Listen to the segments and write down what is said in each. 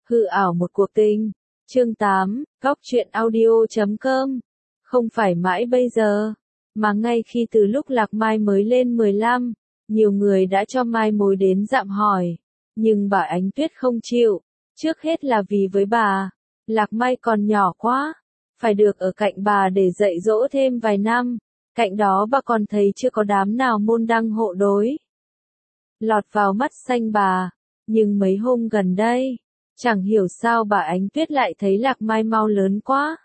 Hư ảo một cuộc tình. Chương 8, Góc truyện audio.com. Không phải mãi bây giờ, mà ngay khi từ lúc Lạc Mai mới lên 15, nhiều người đã cho Mai mối đến dạm hỏi. Nhưng bà Ánh Tuyết không chịu. Trước hết là vì với bà, Lạc Mai còn nhỏ quá, phải được ở cạnh bà để dạy dỗ thêm vài năm. Cạnh đó bà còn thấy chưa có đám nào môn đăng hộ đối lọt vào mắt xanh bà. Nhưng mấy hôm gần đây, chẳng hiểu sao bà Ánh Tuyết lại thấy Lạc Mai mau lớn quá.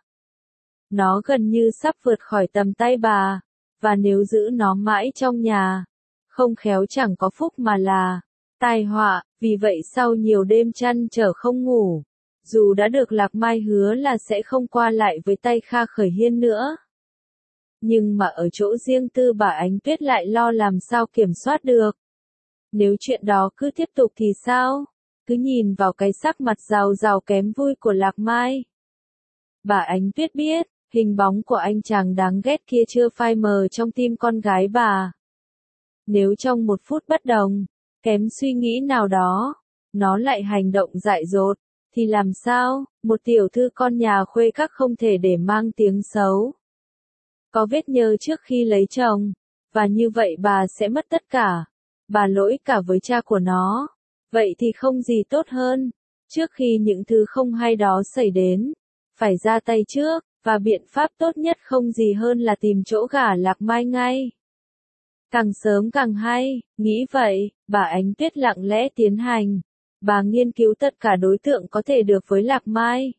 Nó gần như sắp vượt khỏi tầm tay bà, và nếu giữ nó mãi trong nhà, không khéo chẳng có phúc mà là tai họa. Vì vậy sau nhiều đêm trăn trở không ngủ, dù đã được Lạc Mai hứa là sẽ không qua lại với tay Kha Khởi Hiên nữa, nhưng mà ở chỗ riêng tư bà Ánh Tuyết lại lo làm sao kiểm soát được. Nếu chuyện đó cứ tiếp tục thì sao? Cứ nhìn vào cái sắc mặt rào rào kém vui của Lạc Mai, bà Ánh Tuyết biết, hình bóng của anh chàng đáng ghét kia chưa phai mờ trong tim con gái bà. Nếu trong một phút bất đồng, kém suy nghĩ nào đó, nó lại hành động dại dột, thì làm sao? Một tiểu thư con nhà khuê các không thể để mang tiếng xấu, có vết nhơ trước khi lấy chồng, và như vậy bà sẽ mất tất cả. Bà lỗi cả với cha của nó. Vậy thì không gì tốt hơn, trước khi những thứ không hay đó xảy đến, phải ra tay trước, và biện pháp tốt nhất không gì hơn là tìm chỗ gả Lạc Mai ngay. Càng sớm càng hay, nghĩ vậy, bà Ánh Tuyết lặng lẽ tiến hành. Bà nghiên cứu tất cả đối tượng có thể được với Lạc Mai.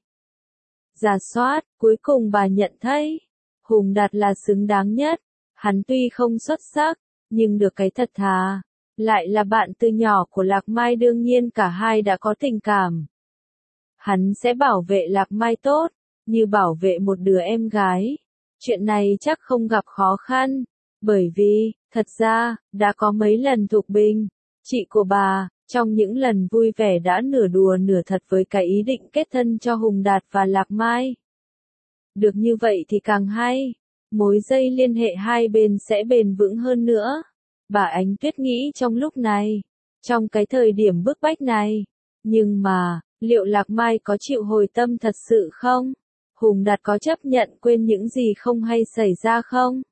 Rà soát, cuối cùng bà nhận thấy, Hùng Đạt là xứng đáng nhất. Hắn tuy không xuất sắc, nhưng được cái thật thà, lại là bạn từ nhỏ của Lạc Mai, đương nhiên cả hai đã có tình cảm. Hắn sẽ bảo vệ Lạc Mai tốt, như bảo vệ một đứa em gái. Chuyện này chắc không gặp khó khăn, bởi vì, thật ra, đã có mấy lần Thục Bình, chị của bà, trong những lần vui vẻ đã nửa đùa nửa thật với cái ý định kết thân cho Hùng Đạt và Lạc Mai. Được như vậy thì càng hay, mối dây liên hệ hai bên sẽ bền vững hơn nữa. Bà Ánh Tuyết nghĩ trong lúc này, trong cái thời điểm bức bách này. Nhưng mà, liệu Lạc Mai có chịu hồi tâm thật sự không? Hùng Đạt có chấp nhận quên những gì không hay xảy ra không?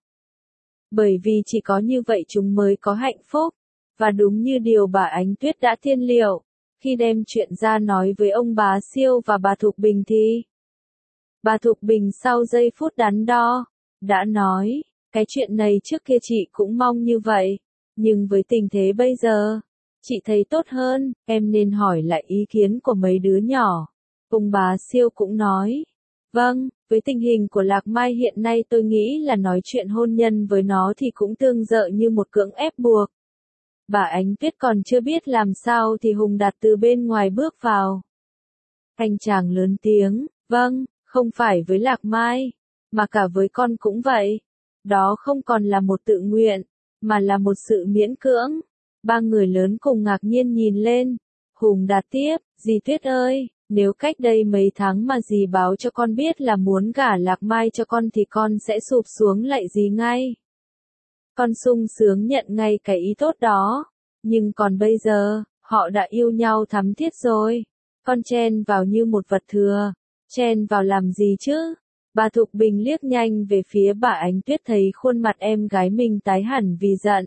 Bởi vì chỉ có như vậy chúng mới có hạnh phúc. Và đúng như điều bà Ánh Tuyết đã tiên liệu, khi đem chuyện ra nói với ông Bá Siêu và bà Thục Bình thì bà Thục Bình sau giây phút đắn đo, đã nói, cái chuyện này trước kia chị cũng mong như vậy, nhưng với tình thế bây giờ, chị thấy tốt hơn, em nên hỏi lại ý kiến của mấy đứa nhỏ. Ông Bá Siêu cũng nói, vâng, với tình hình của Lạc Mai hiện nay tôi nghĩ là nói chuyện hôn nhân với nó thì cũng tương tự như một cưỡng ép buộc. Bà Ánh Tuyết còn chưa biết làm sao thì Hùng Đạt từ bên ngoài bước vào. Anh chàng lớn tiếng, vâng, không phải với Lạc Mai, mà cả với con cũng vậy. Đó không còn là một tự nguyện, mà là một sự miễn cưỡng. Ba người lớn cùng ngạc nhiên nhìn lên. Hùng Đạt tiếp, dì Tuyết ơi, nếu cách đây mấy tháng mà dì báo cho con biết là muốn gả Lạc Mai cho con thì con sẽ sụp xuống lạy dì ngay. Con sung sướng nhận ngay cái ý tốt đó. Nhưng còn bây giờ, họ đã yêu nhau thắm thiết rồi. Con chen vào như một vật thừa. Chen vào làm gì chứ? Bà Thục Bình liếc nhanh về phía bà Ánh Tuyết, thấy khuôn mặt em gái mình tái hẳn vì giận.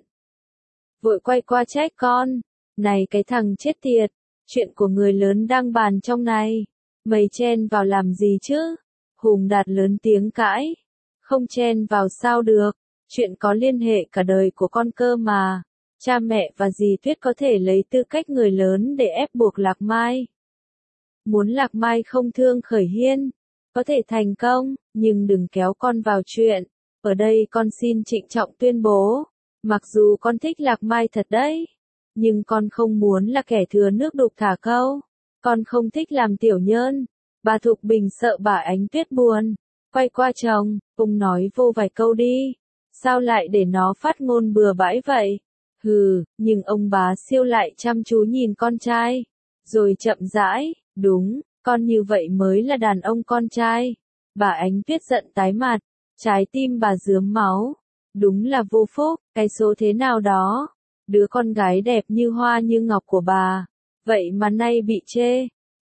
Vội quay qua trách con. Này cái thằng chết tiệt, chuyện của người lớn đang bàn trong này. Mày chen vào làm gì chứ? Hùng Đạt lớn tiếng cãi. Không chen vào sao được, chuyện có liên hệ cả đời của con cơ mà. Cha mẹ và dì Tuyết có thể lấy tư cách người lớn để ép buộc Lạc Mai. Muốn Lạc Mai không thương Khởi Hiên, có thể thành công, nhưng đừng kéo con vào chuyện. Ở đây con xin trịnh trọng tuyên bố, mặc dù con thích Lạc Mai thật đấy, nhưng con không muốn là kẻ thừa nước đục thả câu. Con không thích làm tiểu nhân. Bà Thục Bình sợ bà Ánh Tuyết buồn, quay qua chồng, ông nói vô vài câu đi, sao lại để nó phát ngôn bừa bãi vậy? Hừ, nhưng ông Bá Siêu lại chăm chú nhìn con trai, rồi chậm rãi, đúng, con như vậy mới là đàn ông con trai. Bà Ánh Tuyết giận tái mặt, trái tim bà rướm máu. Đúng là vô phúc, cái số thế nào đó. Đứa con gái đẹp như hoa như ngọc của bà, vậy mà nay bị chê.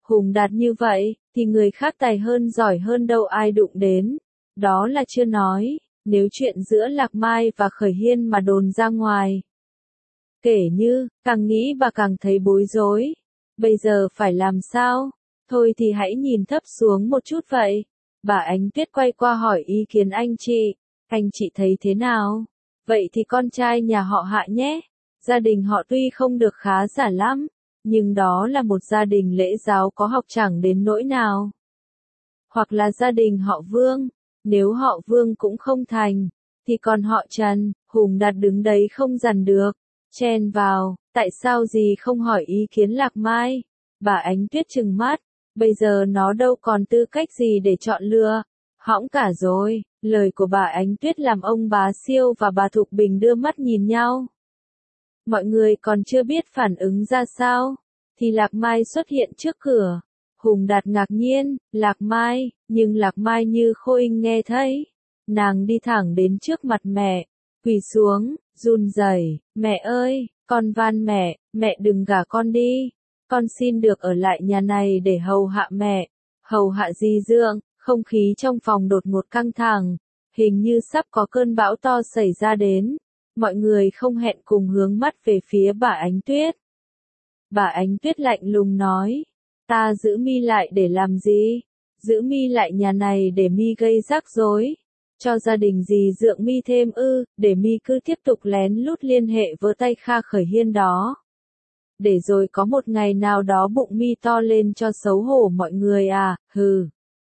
Hùng Đạt như vậy, thì người khác tài hơn giỏi hơn đâu ai đụng đến. Đó là chưa nói, nếu chuyện giữa Lạc Mai và Khởi Hiên mà đồn ra ngoài. Kể như, càng nghĩ bà càng thấy bối rối. Bây giờ phải làm sao? Thôi thì hãy nhìn thấp xuống một chút vậy. Bà Ánh Tuyết quay qua hỏi ý kiến anh chị thấy thế nào? Vậy thì con trai nhà họ Hạ nhé. Gia đình họ tuy không được khá giả lắm, nhưng đó là một gia đình lễ giáo có học chẳng đến nỗi nào. Hoặc là gia đình họ Vương, nếu họ Vương cũng không thành, thì còn họ Trần. Hùng Đạt đứng đấy không dằn được, chen vào, tại sao gì không hỏi ý kiến Lạc Mai? Bà Ánh Tuyết trừng mắt, bây giờ nó đâu còn tư cách gì để chọn lựa, hõng cả rồi. Lời của bà Ánh Tuyết làm ông Bá Siêu và bà Thục Bình đưa mắt nhìn nhau. Mọi người còn chưa biết phản ứng ra sao, thì Lạc Mai xuất hiện trước cửa. Hùng Đạt ngạc nhiên, Lạc Mai, nhưng Lạc Mai như Khôi nghe thấy. Nàng đi thẳng đến trước mặt mẹ, quỳ xuống, run rẩy, mẹ ơi, con van mẹ đừng gả con đi. Con xin được ở lại nhà này để hầu hạ mẹ, hầu hạ di dưỡng. Không khí trong phòng đột ngột căng thẳng, hình như sắp có cơn bão to xảy ra đến. Mọi người không hẹn cùng hướng mắt về phía bà Ánh Tuyết. Bà Ánh Tuyết lạnh lùng nói, ta giữ mi lại để làm gì? Giữ mi lại nhà này để mi gây rắc rối, cho gia đình dì dượng mi thêm ư, để mi cứ tiếp tục lén lút liên hệ với tay Kha Khởi Hiên đó. Để rồi có một ngày nào đó bụng mi to lên cho xấu hổ mọi người à, hừ.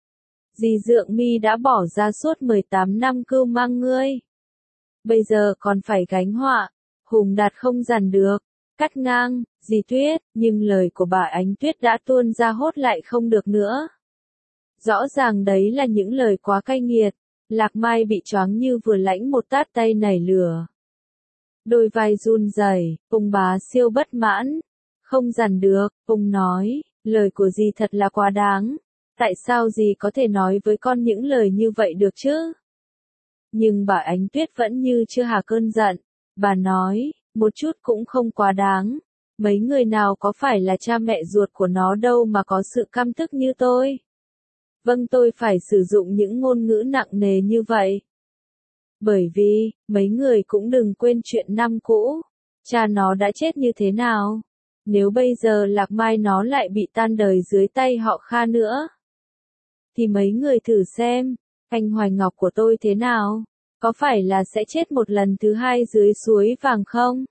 Dì dượng mi đã bỏ ra suốt 18 năm cưu mang ngươi. Bây giờ còn phải gánh họa. Hùng Đạt không dằn được, cắt ngang, dì Tuyết, nhưng lời của bà Ánh Tuyết đã tuôn ra hốt lại không được nữa. Rõ ràng đấy là những lời quá cay nghiệt. Lạc Mai bị choáng như vừa lãnh một tát tay nảy lửa. Đôi vai run rẩy, ông Bá Siêu bất mãn. Không dằn được, ông nói, lời của dì thật là quá đáng. Tại sao dì có thể nói với con những lời như vậy được chứ? Nhưng bà Ánh Tuyết vẫn như chưa hà cơn giận. Bà nói, một chút cũng không quá đáng. Mấy người nào có phải là cha mẹ ruột của nó đâu mà có sự căm tức như tôi. Vâng, tôi phải sử dụng những ngôn ngữ nặng nề như vậy. Bởi vì, mấy người cũng đừng quên chuyện năm cũ. Cha nó đã chết như thế nào? Nếu bây giờ Lạc Mai nó lại bị tan đời dưới tay họ Kha nữa, thì mấy người thử xem, anh Hoài Ngọc của tôi thế nào? Có phải là sẽ chết một lần thứ hai dưới suối vàng không?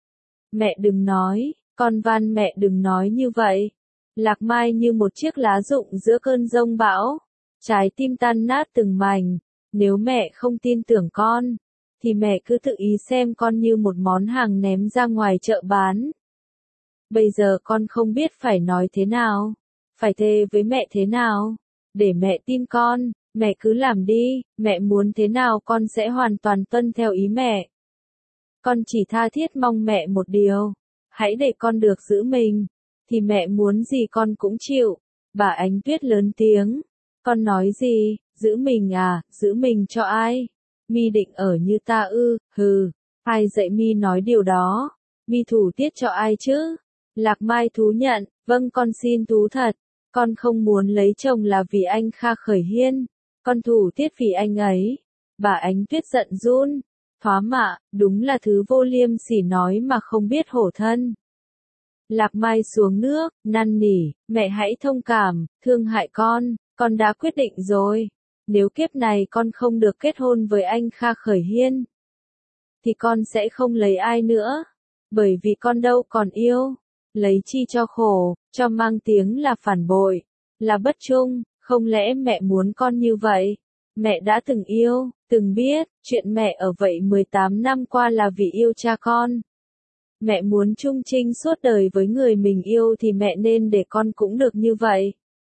Mẹ đừng nói, con van mẹ đừng nói như vậy. Lạc Mai như một chiếc lá rụng giữa cơn giông bão, trái tim tan nát từng mảnh. Nếu mẹ không tin tưởng con, thì mẹ cứ tự ý xem con như một món hàng ném ra ngoài chợ bán. Bây giờ con không biết phải nói thế nào, phải thề với mẹ thế nào, để mẹ tin con. Mẹ cứ làm đi, mẹ muốn thế nào con sẽ hoàn toàn tuân theo ý mẹ. Con chỉ tha thiết mong mẹ một điều, hãy để con được giữ mình, thì mẹ muốn gì con cũng chịu. Bà Ánh Tuyết lớn tiếng, con nói gì, giữ mình à, giữ mình cho ai? Mi định ở như ta ư, hừ, ai dạy mi nói điều đó, mi thủ tiết cho ai chứ? Lạc Mai thú nhận, vâng con xin thú thật, con không muốn lấy chồng là vì anh Kha Khởi Hiên. Con thủ tiết vì anh ấy. Bà Ánh Tuyết giận run. Thoá mạ, đúng là thứ vô liêm sỉ nói mà không biết hổ thân. Lạc Mai xuống nước, năn nỉ, mẹ hãy thông cảm, thương hại con đã quyết định rồi. Nếu kiếp này con không được kết hôn với anh Kha Khởi Hiên, thì con sẽ không lấy ai nữa. Bởi vì con đâu còn yêu. Lấy chi cho khổ, cho mang tiếng là phản bội, là bất trung. Không lẽ mẹ muốn con như vậy? Mẹ đã từng yêu, từng biết, chuyện mẹ ở vậy 18 năm qua là vì yêu cha con. Mẹ muốn chung chinh suốt đời với người mình yêu thì mẹ nên để con cũng được như vậy.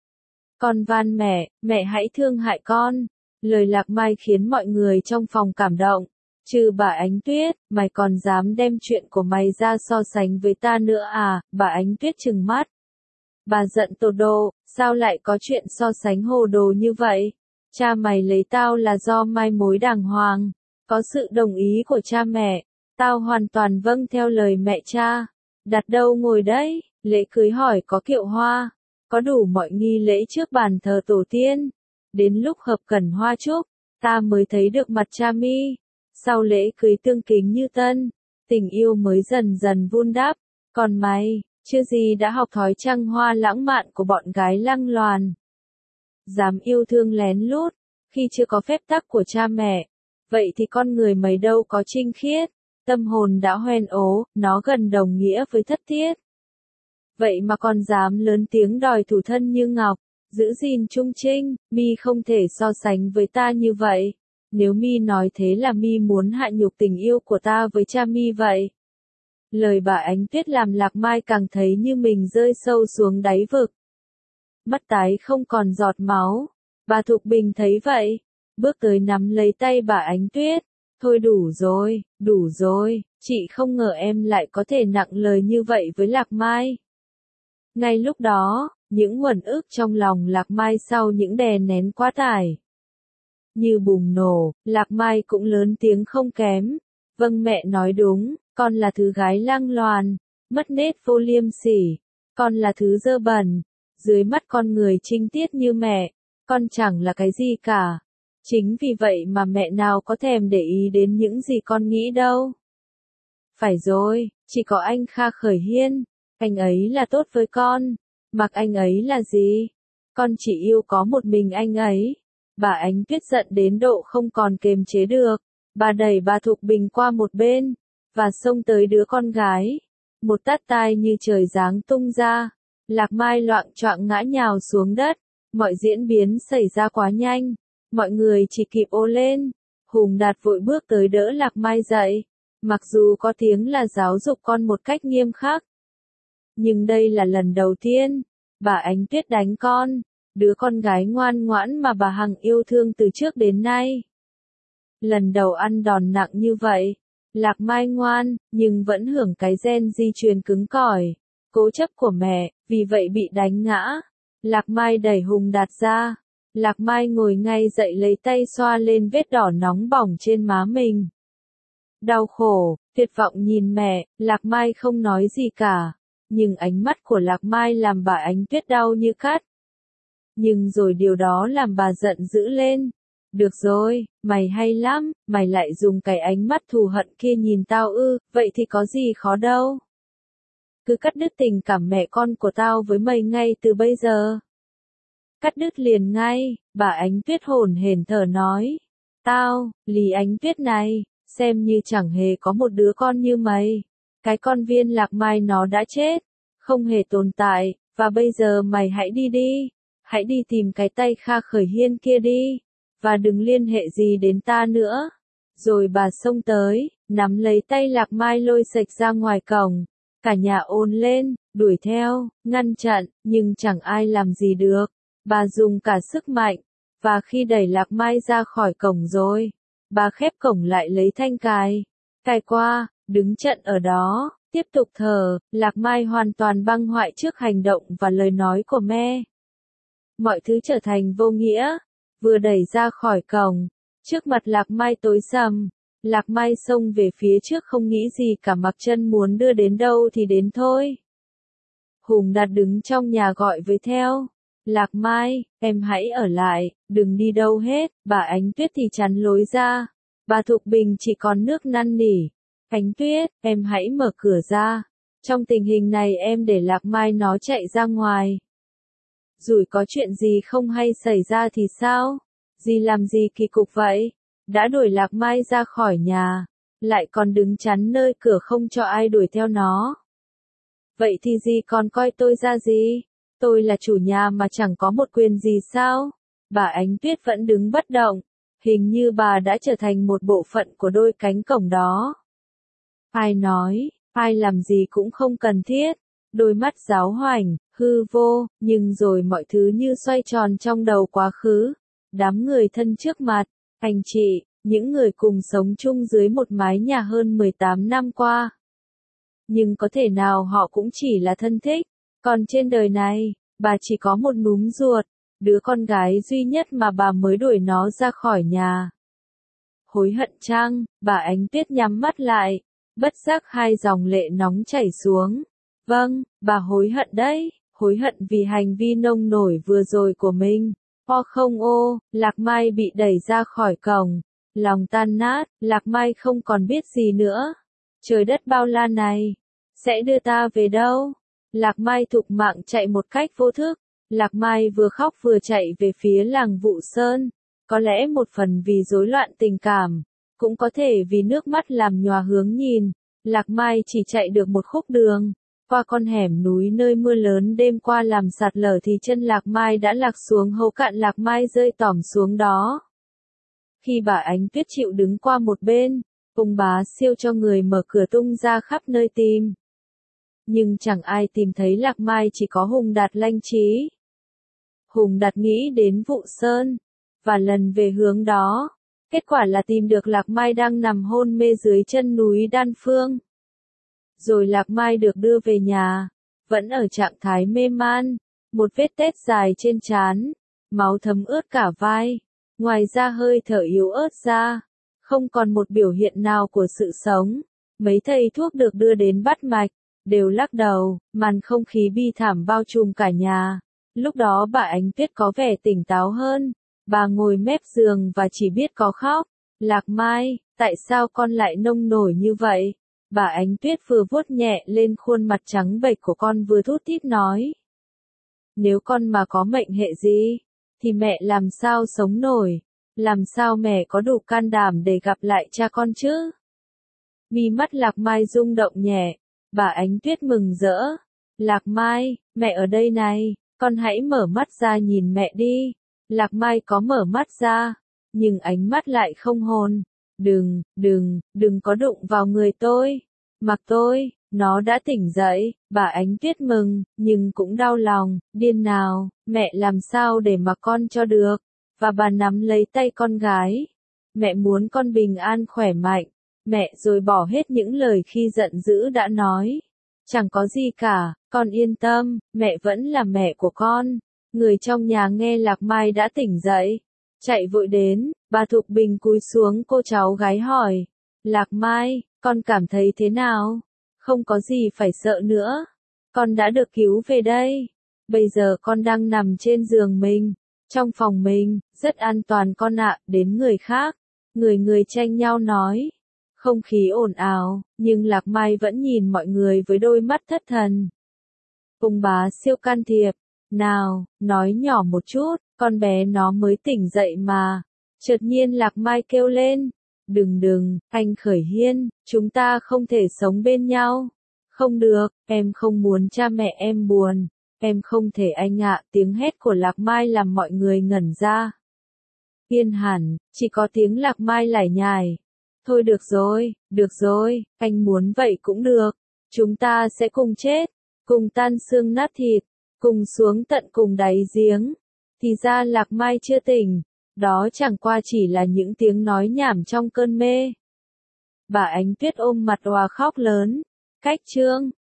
Con van mẹ hãy thương hại con. Lời Lạc Mai khiến mọi người trong phòng cảm động. Trừ bà Ánh Tuyết, mày còn dám đem chuyện của mày ra so sánh với ta nữa à? Bà Ánh Tuyết trừng mắt. Bà giận tột độ, sao lại có chuyện so sánh hồ đồ như vậy? Cha mày lấy tao là do mai mối đàng hoàng, có sự đồng ý của cha mẹ, tao hoàn toàn vâng theo lời mẹ cha. Đặt đâu ngồi đấy, lễ cưới hỏi có kiệu hoa, có đủ mọi nghi lễ trước bàn thờ tổ tiên. Đến lúc hợp cẩn hoa chúc, ta mới thấy được mặt cha mi. Sau lễ cưới tương kính như tân, tình yêu mới dần dần vun đắp. Còn mày, chưa gì đã học thói trăng hoa lãng mạn của bọn gái lăng loàn. Dám yêu thương lén lút, khi chưa có phép tắc của cha mẹ. Vậy thì con người mày đâu có trinh khiết, tâm hồn đã hoen ố, nó gần đồng nghĩa với thất thiết. Vậy mà con dám lớn tiếng đòi thủ thân như ngọc, giữ gìn trung trinh, mi không thể so sánh với ta như vậy. Nếu mi nói thế là mi muốn hạ nhục tình yêu của ta với cha mi vậy. Lời bà Ánh Tuyết làm Lạc Mai càng thấy như mình rơi sâu xuống đáy vực. Mắt tái không còn giọt máu. Bà Thục Bình thấy vậy, bước tới nắm lấy tay bà Ánh Tuyết. Thôi đủ rồi, chị không ngờ em lại có thể nặng lời như vậy với Lạc Mai. Ngay lúc đó, những uẩn ức trong lòng Lạc Mai sau những đè nén quá tải như bùng nổ, Lạc Mai cũng lớn tiếng không kém. Vâng, mẹ nói đúng, con là thứ gái lăng loàn, mất nết vô liêm sỉ, con là thứ dơ bẩn, dưới mắt con người trinh tiết như mẹ, con chẳng là cái gì cả. Chính vì vậy mà mẹ nào có thèm để ý đến những gì con nghĩ đâu. Phải rồi, chỉ có anh Kha Khởi Hiên, anh ấy là tốt với con, mặc anh ấy là gì? Con chỉ yêu có một mình anh ấy. Bà Ánh Tuyết giận đến độ không còn kiềm chế được, bà đẩy bà Thục Bình qua một bên, và xông tới đứa con gái. Một tát tai như trời giáng tung ra, Lạc Mai loạng choạng ngã nhào xuống đất, mọi diễn biến xảy ra quá nhanh, mọi người chỉ kịp ồ lên. Hùng Đạt vội bước tới đỡ Lạc Mai dậy, mặc dù có tiếng là giáo dục con một cách nghiêm khắc. Nhưng đây là lần đầu tiên, bà Ánh Tuyết đánh con. Đứa con gái ngoan ngoãn mà bà hằng yêu thương từ trước đến nay. Lần đầu ăn đòn nặng như vậy, Lạc Mai ngoan, nhưng vẫn hưởng cái gen di truyền cứng cỏi, cố chấp của mẹ, vì vậy bị đánh ngã. Lạc Mai đẩy Hùng Đạt ra. Lạc Mai ngồi ngay dậy lấy tay xoa lên vết đỏ nóng bỏng trên má mình. Đau khổ, tuyệt vọng nhìn mẹ, Lạc Mai không nói gì cả. Nhưng ánh mắt của Lạc Mai làm bà Ánh Tuyết đau như cắt. Nhưng rồi điều đó làm bà giận dữ lên. Được rồi, mày hay lắm, mày lại dùng cái ánh mắt thù hận kia nhìn tao ư, vậy thì có gì khó đâu. Cứ cắt đứt tình cảm mẹ con của tao với mày ngay từ bây giờ. Cắt đứt liền ngay, bà Ánh Tuyết hổn hển thở nói. Tao, Lý Ánh Tuyết này, xem như chẳng hề có một đứa con như mày. Cái con Viên Lạc Mai nó đã chết, không hề tồn tại, và bây giờ mày hãy đi đi. Hãy đi tìm cái tay Kha Khởi Hiên kia đi, và đừng liên hệ gì đến ta nữa. Rồi bà xông tới, nắm lấy tay Lạc Mai lôi xệch ra ngoài cổng. Cả nhà ồn lên, đuổi theo, ngăn chặn, nhưng chẳng ai làm gì được. Bà dùng cả sức mạnh, và khi đẩy Lạc Mai ra khỏi cổng rồi, bà khép cổng lại lấy thanh cài qua, đứng chặn ở đó, tiếp tục thở. Lạc Mai hoàn toàn băng hoại trước hành động và lời nói của mẹ. Mọi thứ trở thành vô nghĩa. Vừa đẩy ra khỏi cổng, trước mặt Lạc Mai tối sầm. Lạc Mai xông về phía trước không nghĩ gì cả, mặc chân muốn đưa đến đâu thì đến thôi. Hùng Đạt đứng trong nhà gọi với theo. Lạc Mai, em hãy ở lại, đừng đi đâu hết. Bà Ánh Tuyết thì chắn lối ra. Bà Thục Bình chỉ còn nước năn nỉ. Ánh Tuyết, em hãy mở cửa ra. Trong tình hình này em để Lạc Mai nó chạy ra ngoài. Rủi có chuyện gì không hay xảy ra thì sao? Dì làm gì kỳ cục vậy? Đã đuổi Lạc Mai ra khỏi nhà, lại còn đứng chắn nơi cửa không cho ai đuổi theo nó. Vậy thì dì còn coi tôi ra gì? Tôi là chủ nhà mà chẳng có một quyền gì sao? Bà Ánh Tuyết vẫn đứng bất động, hình như bà đã trở thành một bộ phận của đôi cánh cổng đó. Ai nói, ai làm gì cũng không cần thiết. Đôi mắt giáo hoành, hư vô, nhưng rồi mọi thứ như xoay tròn trong đầu quá khứ. Đám người thân trước mặt, anh chị, những người cùng sống chung dưới một mái nhà hơn 18 năm qua. Nhưng có thể nào họ cũng chỉ là thân thích. Còn trên đời này, bà chỉ có một núm ruột, đứa con gái duy nhất mà bà mới đuổi nó ra khỏi nhà. Hối hận chăng? Bà Ánh Tuyết nhắm mắt lại, bất giác hai dòng lệ nóng chảy xuống. Vâng, bà hối hận đấy, hối hận vì hành vi nông nổi vừa rồi của mình. Không ô, Lạc Mai bị đẩy ra khỏi cổng. Lòng tan nát, Lạc Mai không còn biết gì nữa. Trời đất bao la này, sẽ đưa ta về đâu? Lạc Mai thục mạng chạy một cách vô thức. Lạc Mai vừa khóc vừa chạy về phía làng Vụ Sơn. Có lẽ một phần vì rối loạn tình cảm, cũng có thể vì nước mắt làm nhòa hướng nhìn. Lạc Mai chỉ chạy được một khúc đường, qua con hẻm núi nơi mưa lớn đêm qua làm sạt lở thì chân Lạc Mai đã lạc xuống hố cạn. Lạc Mai rơi tỏm xuống đó. Khi bà Ánh Tuyết chịu đứng qua một bên, ông bá siêu cho người mở cửa tung ra khắp nơi tìm. Nhưng chẳng ai tìm thấy Lạc Mai, chỉ có Hùng Đạt lanh trí. Hùng Đạt nghĩ đến Vụ Sơn, và lần về hướng đó. Kết quả là tìm được Lạc Mai đang nằm hôn mê dưới chân núi Đan Phương. Rồi Lạc Mai được đưa về nhà, vẫn ở trạng thái mê man, một vết tét dài trên trán, máu thấm ướt cả vai, ngoài ra hơi thở yếu ớt ra, không còn một biểu hiện nào của sự sống. Mấy thầy thuốc được đưa đến bắt mạch, đều lắc đầu, màn không khí bi thảm bao trùm cả nhà. Lúc đó bà Ánh Tuyết có vẻ tỉnh táo hơn, bà ngồi mép giường và chỉ biết có khóc. Lạc Mai, tại sao con lại nông nổi như vậy? Bà Ánh Tuyết vừa vuốt nhẹ lên khuôn mặt trắng bệch của con vừa thút thít nói. Nếu con mà có mệnh hệ gì, thì mẹ làm sao sống nổi, làm sao mẹ có đủ can đảm để gặp lại cha con chứ? Mi mắt Lạc Mai rung động nhẹ, bà Ánh Tuyết mừng rỡ. Lạc Mai, mẹ ở đây này, con hãy mở mắt ra nhìn mẹ đi. Lạc Mai có mở mắt ra, nhưng ánh mắt lại không hồn. Đừng có đụng vào người tôi. Mặc tôi, nó đã tỉnh dậy. Bà Ánh Tuyết mừng, nhưng cũng đau lòng. Điên nào, mẹ làm sao để mặc con cho được. Và bà nắm lấy tay con gái. Mẹ muốn con bình an khỏe mạnh. Mẹ rồi bỏ hết những lời khi giận dữ đã nói. Chẳng có gì cả, con yên tâm, mẹ vẫn là mẹ của con. Người trong nhà nghe Lạc Mai đã tỉnh dậy, chạy vội đến. Bà Thục Bình cúi xuống cô cháu gái hỏi. Lạc Mai, con cảm thấy thế nào? Không có gì phải sợ nữa. Con đã được cứu về đây. Bây giờ con đang nằm trên giường mình, trong phòng mình, rất an toàn con ạ. Đến người khác, người tranh nhau nói. Không khí ồn ào, nhưng Lạc Mai vẫn nhìn mọi người với đôi mắt thất thần. Ông bá siêu can thiệp. Nào, nói nhỏ một chút, con bé nó mới tỉnh dậy mà. Chợt nhiên Lạc Mai kêu lên. Đừng, anh Khởi Hiên, chúng ta không thể sống bên nhau. Không được, em không muốn cha mẹ em buồn. Em không thể anh ạ. Tiếng hét của Lạc Mai làm mọi người ngẩn ra. Yên hẳn, chỉ có tiếng Lạc Mai lải nhải. Thôi được rồi, anh muốn vậy cũng được. Chúng ta sẽ cùng chết, cùng tan xương nát thịt, cùng xuống tận cùng đáy giếng. Thì ra Lạc Mai chưa tỉnh, đó chẳng qua chỉ là những tiếng nói nhảm trong cơn mê. Bà Ánh Tuyết ôm mặt òa khóc lớn. Cách chương